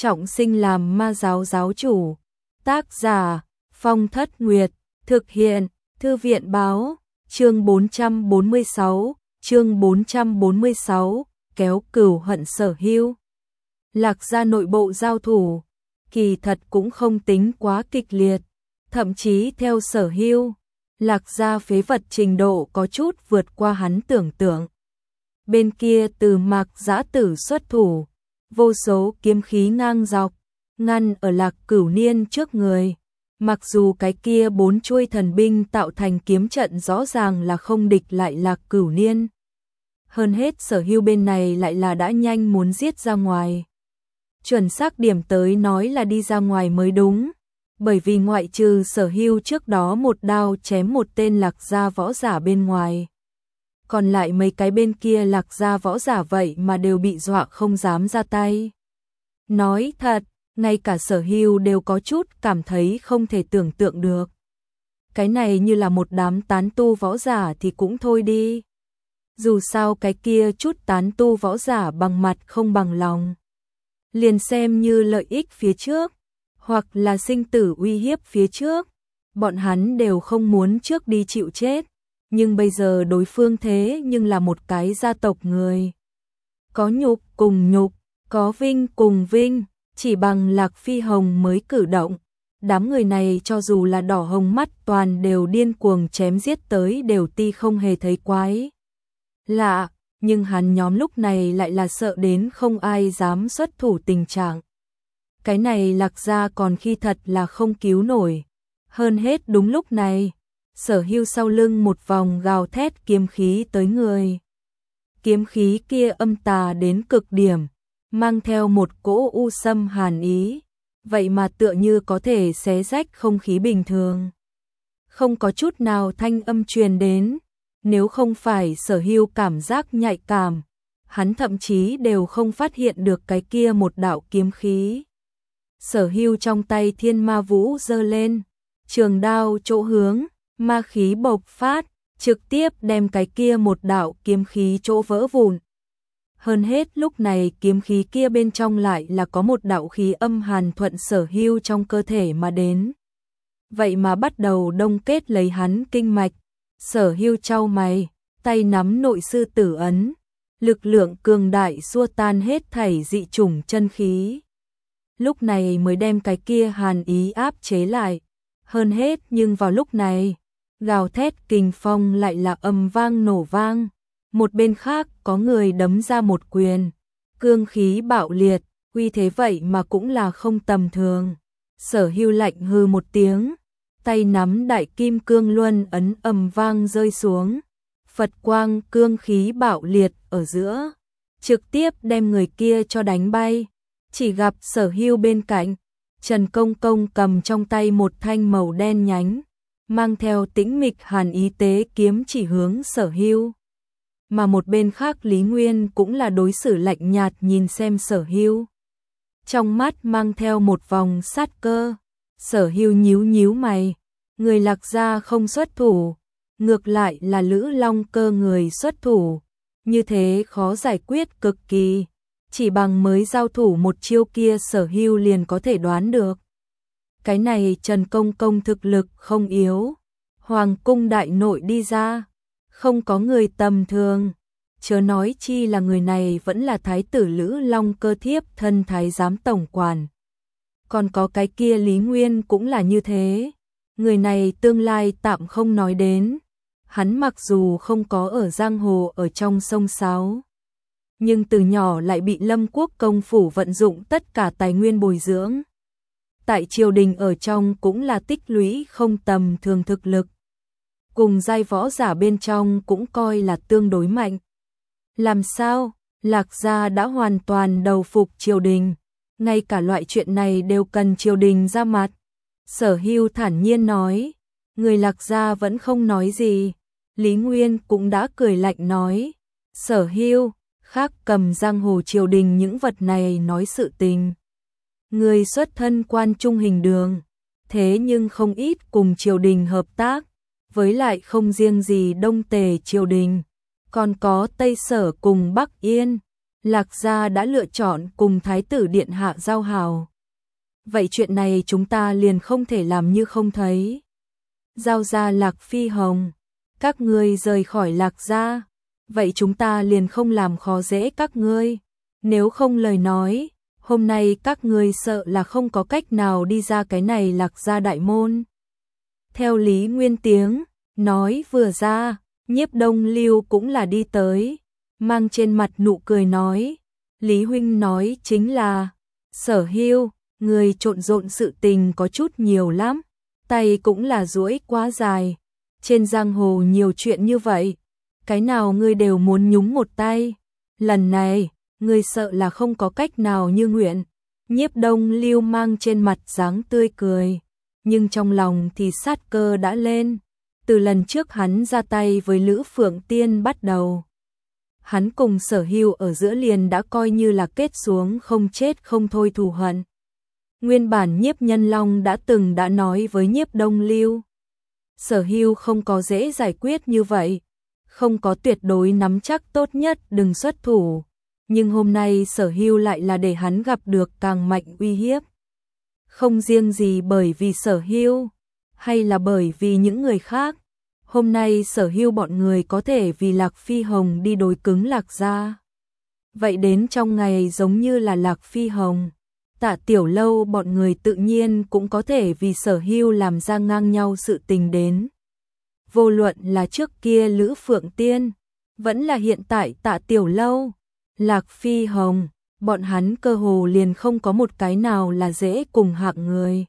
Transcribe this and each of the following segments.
trọng sinh làm ma giáo giáo chủ. Tác giả Phong Thất Nguyệt, thực hiện Thư viện báo, chương 446, kéo cừu hận Sở Hưu. Lạc Gia nội bộ giao thủ, kỳ thật cũng không tính quá kịch liệt, thậm chí theo Sở Hưu, Lạc Gia phế vật trình độ có chút vượt qua hắn tưởng tượng. Bên kia Từ Mạc Giã Tử xuất thủ, vô số kiếm khí ngang dọc, ngăn ở Lạc Cửu Niên trước người. Mặc dù cái kia 4 chuôi thần binh tạo thành kiếm trận rõ ràng là không địch lại Lạc Cửu Niên. Hơn hết Sở Hưu bên này lại là đã nhanh muốn giết ra ngoài. Chuẩn xác điểm tới nói là đi ra ngoài mới đúng, bởi vì ngoại trừ Sở Hưu trước đó một đao chém một tên Lạc Gia võ giả bên ngoài. Còn lại mấy cái bên kia Lạc Gia võ giả vậy mà đều bị dọa không dám ra tay. Nói thật, ngay cả Sở Hưu đều có chút cảm thấy không thể tưởng tượng được. Cái này như là một đám tán tu võ giả thì cũng thôi đi. Dù sao cái kia chút tán tu võ giả bằng mặt không bằng lòng. Liền xem như lợi ích phía trước, hoặc là sinh tử uy hiếp phía trước, bọn hắn đều không muốn trước đi chịu chết. Nhưng bây giờ đối phương thế nhưng là một cái gia tộc người. Có nhục cùng nhục, có vinh cùng vinh, chỉ bằng Lạc Phi Hồng mới cử động. Đám người này cho dù là đỏ hồng mắt toàn đều điên cuồng chém giết tới đều ti không hề thấy quái lạ, nhưng hắn nhóm lúc này lại là sợ đến không ai dám xuất thủ tình trạng. Cái này Lạc Gia còn khi thật là không cứu nổi. Hơn hết đúng lúc này, Sở Hưu sau lưng một vòng gào thét kiếm khí tới người. Kiếm khí kia âm tà đến cực điểm, mang theo một cỗ u xâm hàn ý, vậy mà tựa như có thể xé rách không khí bình thường. Không có chút nào thanh âm truyền đến, nếu không phải Sở Hưu cảm giác nhạy cảm, hắn thậm chí đều không phát hiện được cái kia một đạo kiếm khí. Sở Hưu trong tay Thiên Ma Vũ giơ lên, trường đao chỗ hướng, ma khí bộc phát, trực tiếp đem cái kia một đạo kiếm khí chỗ vỡ vụn. Hơn hết lúc này kiếm khí kia bên trong lại là có một đạo khí âm hàn thuận Sở Hưu trong cơ thể mà đến. Vậy mà bắt đầu đông kết lấy hắn kinh mạch. Sở Hưu chau mày, tay nắm nội sư tử ấn, lực lượng cường đại xua tan hết thảy dị chủng chân khí. Lúc này mới đem cái kia hàn ý áp chế lại. Hơn hết nhưng vào lúc này, gào thét kình phong lại là ầm vang nổ vang. Một bên khác có người đấm ra một quyền, cương khí bạo liệt, uy thế vậy mà cũng là không tầm thường. Sở Hưu lạnh hừ một tiếng, tay nắm đại kim cương luân ấn ầm vang rơi xuống. Phật quang cương khí bạo liệt ở giữa, trực tiếp đem người kia cho đánh bay. Chỉ gặp Sở Hưu bên cạnh, Trần Công Công cầm trong tay một thanh màu đen nhánh, mang theo tĩnh mịch hàn ý tế kiếm chỉ hướng Sở Hưu. Mà một bên khác Lý Nguyên cũng là đối xử lạnh nhạt nhìn xem Sở Hưu. Trong mắt mang theo một vòng sát cơ. Sở Hưu nhíu nhíu mày, người Lạc Gia không xuất thủ, ngược lại là Lữ Long Cơ người xuất thủ. Như thế khó giải quyết cực kỳ, chỉ bằng mới giao thủ một chiêu kia Sở Hưu liền có thể đoán được. Cái này Trần Công Công thực lực không yếu, Hoàng cung đại nội đi ra, không có người tầm thường, chớ nói chi là người này vẫn là thái tử Lữ Long Cơ thiếp thân thái giám tổng quản. Còn có cái kia Lý Nguyên cũng là như thế, người này tương lai tạm không nói đến, hắn mặc dù không có ở giang hồ ở trong sông Sáo, nhưng từ nhỏ lại bị Lâm Quốc công phủ vận dụng tất cả tài nguyên bồi dưỡng. Tại triều đình ở trong cũng là tích lũy không tầm thường thực lực. Cùng giai võ giả bên trong cũng coi là tương đối mạnh. Làm sao? Lạc Gia đã hoàn toàn đầu phục triều đình. Ngay cả loại chuyện này đều cần triều đình ra mặt. Sở Hưu thản nhiên nói. Người Lạc Gia vẫn không nói gì. Lý Nguyên cũng đã cười lạnh nói. Sở Hưu, khác cầm giang hồ triều đình những vật này nói sự tình. Người xuất thân quan trung hình đường. Thế nhưng không ít cùng triều đình hợp tác. Với lại không riêng gì Đông Tề triều đình, còn có Tây Sở cùng Bắc Yên, Lạc gia đã lựa chọn cùng Thái tử Điện Hạ giao hảo. Vậy chuyện này chúng ta liền không thể làm như không thấy. Giao ra Lạc Phi Hồng, các ngươi rời khỏi Lạc gia, vậy chúng ta liền không làm khó dễ các ngươi. Nếu không lời nói, hôm nay các ngươi sợ là không có cách nào đi ra cái này Lạc gia đại môn. Theo Lý Nguyên tiếng, nói vừa ra, Nhiếp Đông Lưu cũng là đi tới, mang trên mặt nụ cười nói, Lý huynh nói chính là, Sở Hưu, người trộn rộn sự tình có chút nhiều lắm, tay cũng là duỗi quá dài, trên giang hồ nhiều chuyện như vậy, cái nào ngươi đều muốn nhúng một tay, lần này, ngươi sợ là không có cách nào như nguyện. Nhiếp Đông Lưu mang trên mặt dáng tươi cười, nhưng trong lòng thì sát cơ đã lên. Từ lần trước hắn ra tay với Lữ Phượng Tiên bắt đầu, hắn cùng Sở Hưu ở giữa liền đã coi như là kết xuống không chết không thôi thù hận. Nguyên bản Nhiếp Nhân Long đã nói với Nhiếp Đông Lưu, Sở Hưu không có dễ giải quyết như vậy, không có tuyệt đối nắm chắc tốt nhất đừng xuất thủ. Nhưng hôm nay Sở Hưu lại là để hắn gặp được càng mạnh uy hiếp. Không riêng gì bởi vì Sở Hưu, hay là bởi vì những người khác. Hôm nay Sở Hưu bọn người có thể vì Lạc Phi Hồng đi đối cứng Lạc gia. Vậy đến trong ngày giống như là Lạc Phi Hồng, Tạ Tiểu Lâu bọn người tự nhiên cũng có thể vì Sở Hưu làm ra ngang nhau sự tình đến. Vô luận là trước kia Lữ Phượng Tiên, vẫn là hiện tại Tạ Tiểu Lâu, Lạc Phi Hồng, bọn hắn cơ hồ liền không có một cái nào là dễ cùng hạng người.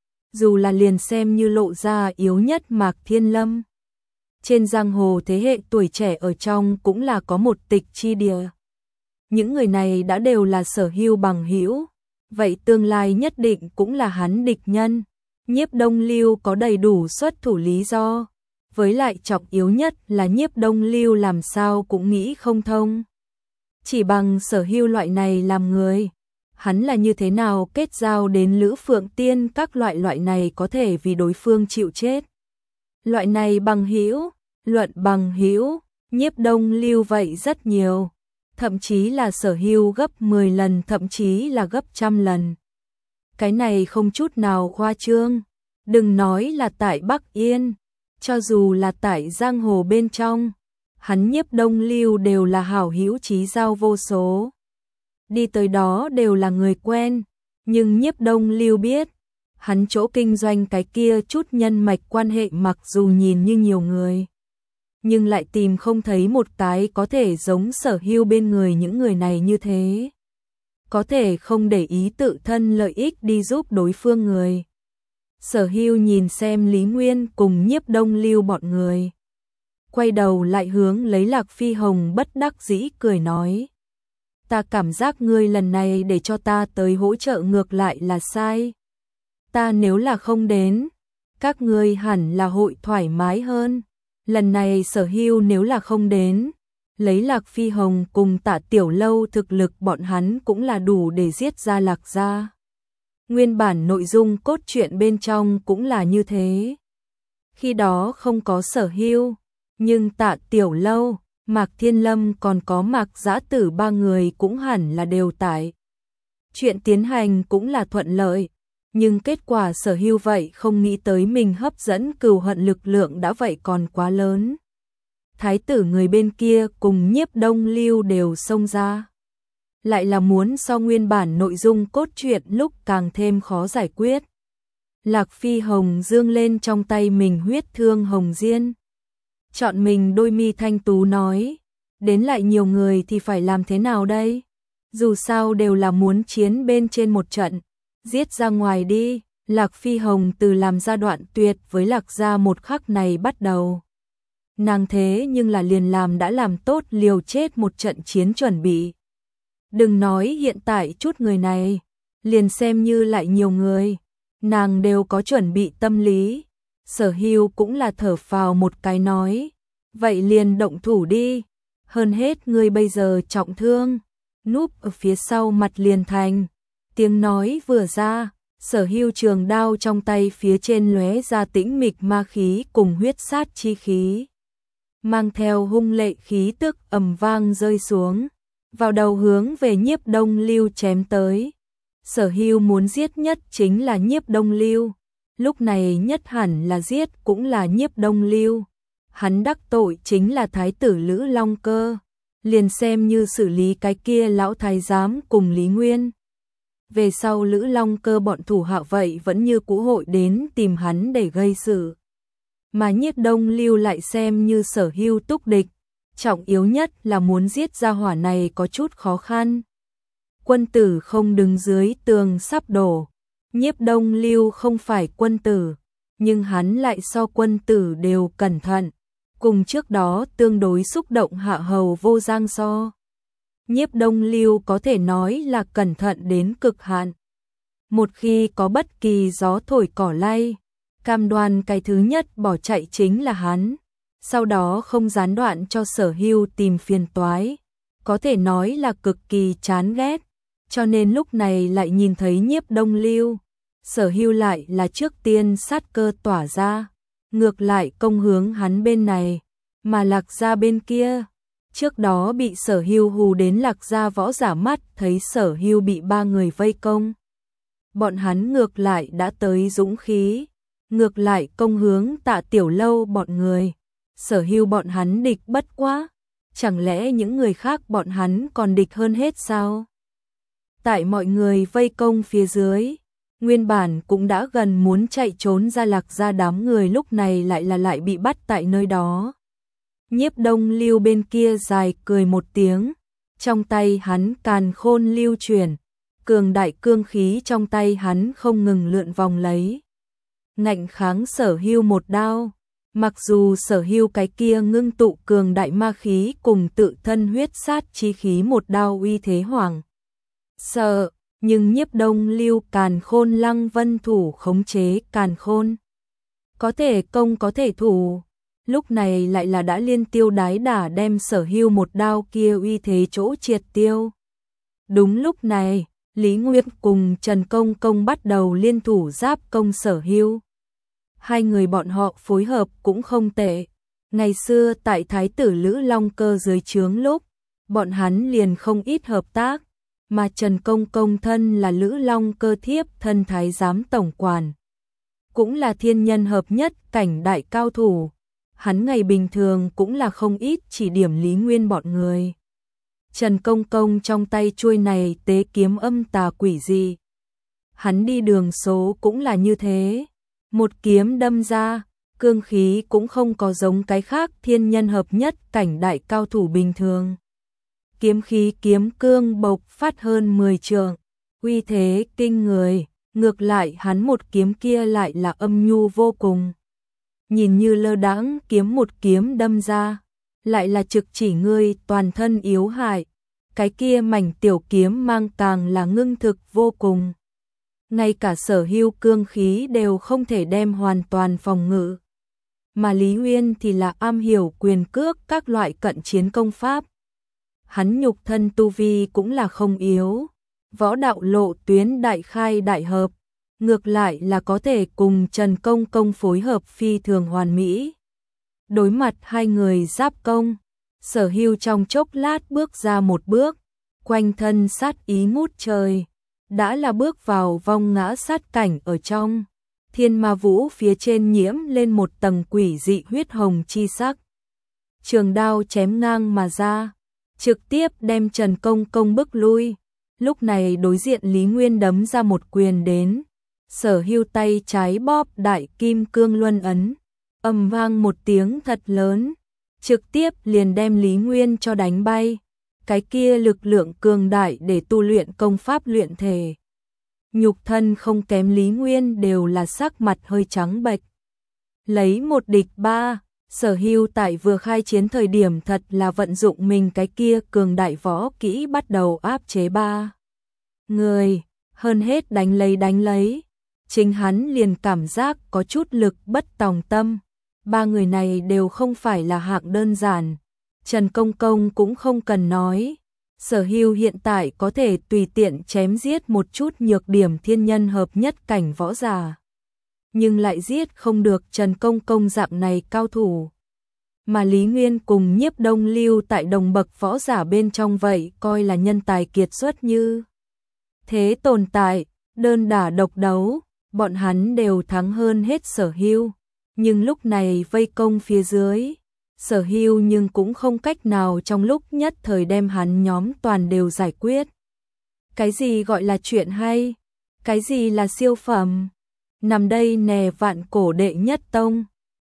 Dù là liền xem như lộ ra yếu nhất Mạc Thiên Lâm. Trên giang hồ thế hệ tuổi trẻ ở trong cũng là có một tịch chi địa. Những người này đã đều là Sở Hưu bằng hữu, vậy tương lai nhất định cũng là hắn địch nhân. Nhiếp Đông Lưu có đầy đủ xuất thủ lý do, với lại trọng yếu nhất là Nhiếp Đông Lưu làm sao cũng nghĩ không thông. Chỉ bằng Sở Hưu loại này làm người, hắn là như thế nào kết giao đến Lữ Phượng Tiên các loại này có thể vì đối phương chịu chết. Loại này bằng hữu, luận bằng hữu, Nhiếp Đông Lưu vậy rất nhiều, thậm chí là Sở Hưu gấp 10 lần, thậm chí là gấp 100 lần. Cái này không chút nào khoa trương, đừng nói là tại Bắc Yên, cho dù là tại giang hồ bên trong, hắn Nhiếp Đông Lưu đều là hảo hữu chí giao vô số. Đi tới đó đều là người quen, nhưng Nhiếp Đông Lưu biết, hắn chỗ kinh doanh cái kia chút nhân mạch quan hệ mặc dù nhìn như nhiều người, nhưng lại tìm không thấy một cái có thể giống Sở Hưu bên người những người này như thế. Có thể không để ý tự thân lợi ích đi giúp đối phương người. Sở Hưu nhìn xem Lý Nguyên cùng Nhiếp Đông Lưu bọn người, quay đầu lại hướng lấy Lạc Phi Hồng bất đắc dĩ cười nói, ta cảm giác ngươi lần này để cho ta tới hỗ trợ ngược lại là sai. Ta nếu là không đến, các ngươi hẳn là hội thoải mái hơn. Lần này Sở Hưu nếu là không đến, lấy Lạc Phi Hồng cùng Tạ Tiểu Lâu thực lực bọn hắn cũng là đủ để giết ra Lạc gia. Nguyên bản nội dung cốt truyện bên trong cũng là như thế. Khi đó không có Sở Hưu, nhưng Tạ Tiểu Lâu, Mạc Thiên Lâm còn có Mạc Dã Tử ba người cũng hẳn là đều tại. Chuyện tiến hành cũng là thuận lợi, nhưng kết quả Sở Hưu vậy không nghĩ tới mình hấp dẫn cừu hận lực lượng đã vậy còn quá lớn. Thái tử người bên kia cùng Nhiếp Đông Lưu đều xông ra. Lại là muốn so nguyên bản nội dung cốt truyện lúc càng thêm khó giải quyết. Lạc Phi Hồng dương lên trong tay mình huyết thương hồng diên. Chọn mình đôi mi thanh tú nói, đến lại nhiều người thì phải làm thế nào đây? Dù sao đều là muốn chiến bên trên một trận, giết ra ngoài đi. Lạc Phi Hồng từ làm ra đoạn tuyệt với Lạc gia một khắc này bắt đầu. Nàng thế nhưng là liền làm đã làm tốt liều chết một trận chiến chuẩn bị. Đừng nói hiện tại chút người này, liền xem như lại nhiều người, nàng đều có chuẩn bị tâm lý. Sở Hưu cũng là thở phào một cái nói, vậy liền động thủ đi, hơn hết ngươi bây giờ trọng thương, núp ở phía sau mặt liền thành. Tiếng nói vừa ra, Sở Hưu trường đao trong tay phía trên lóe ra tĩnh mịch ma khí cùng huyết sát chi khí, mang theo hung lệ khí tức ầm vang rơi xuống. vào đầu hướng về Nhiếp Đông Lưu chém tới. Sở Hưu muốn giết nhất chính là Nhiếp Đông Lưu, lúc này nhất hẳn là giết cũng là Nhiếp Đông Lưu. Hắn đắc tội chính là thái tử Lữ Long Cơ, liền xem như xử lý cái kia lão thái giám cùng Lý Nguyên. Về sau Lữ Long Cơ bọn thủ hạ vậy vẫn như cũ hội đến tìm hắn để gây sự. Mà Nhiếp Đông Lưu lại xem như Sở Hưu túc địch, trọng yếu nhất là muốn giết gia hỏa này có chút khó khăn. Quân tử không đứng dưới tường sắp đổ, Nhiếp Đông Lưu không phải quân tử, nhưng hắn lại so quân tử đều cẩn thận, cùng trước đó tương đối xúc động hạ hầu Vô Giang so. Nhiếp Đông Lưu có thể nói là cẩn thận đến cực hạn. Một khi có bất kỳ gió thổi cỏ lay, cam đoan cái thứ nhất bỏ chạy chính là hắn, sau đó không gián đoạn cho Sở Hưu tìm phiền toái, có thể nói là cực kỳ chán ghét, cho nên lúc này lại nhìn thấy Nhiếp Đông Lưu, Sở Hưu lại là trước tiên sát cơ tỏa ra, ngược lại công hướng hắn bên này, mà Lạc Gia bên kia. Trước đó bị Sở Hưu hù đến Lạc Gia võ giả mắt thấy Sở Hưu bị 3 người vây công. Bọn hắn ngược lại đã tới dũng khí, ngược lại công hướng Tạ Tiểu Lâu bọn người. Sở Hưu bọn hắn địch bất quá, chẳng lẽ những người khác bọn hắn còn địch hơn hết sao? Tại mọi người vây công phía dưới, nguyên bản cũng đã gần muốn chạy trốn ra Lạc Gia đám người lúc này lại bị bắt tại nơi đó. Nhiếp Đông Lưu bên kia dài cười một tiếng, trong tay hắn càn khôn lưu chuyển, cường đại cương khí trong tay hắn không ngừng lượn vòng lấy. Ngạnh kháng Sở Hưu một đao, mặc dù Sở Hưu cái kia ngưng tụ cường đại ma khí cùng tự thân huyết sát chi khí một đao uy thế hoàng sợ, nhưng Nhiếp Đông Lưu càn khôn lăng vân thủ khống chế càn khôn. Có thể công có thể thủ. Lúc này lại là đã liên tiêu đái đả đem Sở Hưu một đao kia uy thế chỗ triệt tiêu. Đúng lúc này, Lý Nguyệt cùng Trần Công Công bắt đầu liên thủ giáp công Sở Hưu. Hai người bọn họ phối hợp cũng không tệ. Ngày xưa tại Thái tử Lữ Long Cơ dưới trướng lúc, bọn hắn liền không ít hợp tác, mà Trần Công Công thân là Lữ Long Cơ thiếp thân thái giám tổng quản. Cũng là thiên nhân hợp nhất cảnh đại cao thủ. Hắn ngày bình thường cũng là không ít chỉ điểm Lý Nguyên bọn người. Trần Công Công trong tay chuôi này tế kiếm âm tà quỷ dị. Hắn đi đường số cũng là như thế. Một kiếm đâm ra, cương khí cũng không có giống cái khác thiên nhân hợp nhất cảnh đại cao thủ bình thường. Kiếm khí kiếm cương bộc phát hơn 10 trượng, uy thế kinh người, ngược lại hắn một kiếm kia lại là âm nhu vô cùng. Nhìn như lơ đãng kiếm một kiếm đâm ra, lại là trực chỉ ngươi toàn thân yếu hại, cái kia mảnh tiểu kiếm mang càng là ngưng thực vô cùng. Ngay cả Sở Hưu cương khí đều không thể đem hoàn toàn phòng ngự. Mà Lý Uyên thì là am hiểu quyền cước các loại cận chiến công pháp. Hắn nhục thân tu vi cũng là không yếu, võ đạo lộ tuyến đại khai đại hợp. Ngược lại là có thể cùng Trần Công Công phối hợp phi thường hoàn mỹ. Đối mặt hai người giáp công, Sở Hưu trong chốc lát bước ra một bước, quanh thân sát ý ngút trời, đã là bước vào vong ngã sát cảnh ở trong. Thiên ma vũ phía trên nhiễm lên một tầng quỷ dị huyết hồng chi sắc. Trường đao chém ngang mà ra, trực tiếp đem Trần Công Công bức lui. Lúc này đối diện Lý Nguyên đấm ra một quyền đến. Sở Hưu tay trái bóp đại kim cương luân ấn, ầm vang một tiếng thật lớn, trực tiếp liền đem Lý Nguyên cho đánh bay. Cái kia lực lượng cường đại để tu luyện công pháp luyện thể. Nhục thân không kém Lý Nguyên đều là sắc mặt hơi trắng bệch. Lấy một địch ba, Sở Hưu tại vừa khai chiến thời điểm thật là vận dụng mình cái kia cường đại võ kỹ bắt đầu áp chế ba người, hơn hết đánh lấy. Chính hắn liền cảm giác có chút lực bất tòng tâm. Ba người này đều không phải là hạng đơn giản. Trần Công Công cũng không cần nói. Sở Hưu hiện tại có thể tùy tiện chém giết một chút nhược điểm thiên nhân hợp nhất cảnh võ giả. Nhưng lại giết không được Trần Công Công dạng này cao thủ. mà Lý Nguyên cùng Nhiếp Đông Lưu tại đồng bậc võ giả bên trong vậy coi là nhân tài kiệt xuất như thế tồn tại, đơn đả độc đấu, bọn hắn đều thắng hơn hết Sở Hưu, nhưng lúc này vây công phía dưới, Sở Hưu nhưng cũng không cách nào trong lúc nhất thời đem hắn nhóm toàn đều giải quyết. Cái gì gọi là chuyện hay? Cái gì là siêu phẩm? Nằm đây nè vạn cổ đệ nhất tông.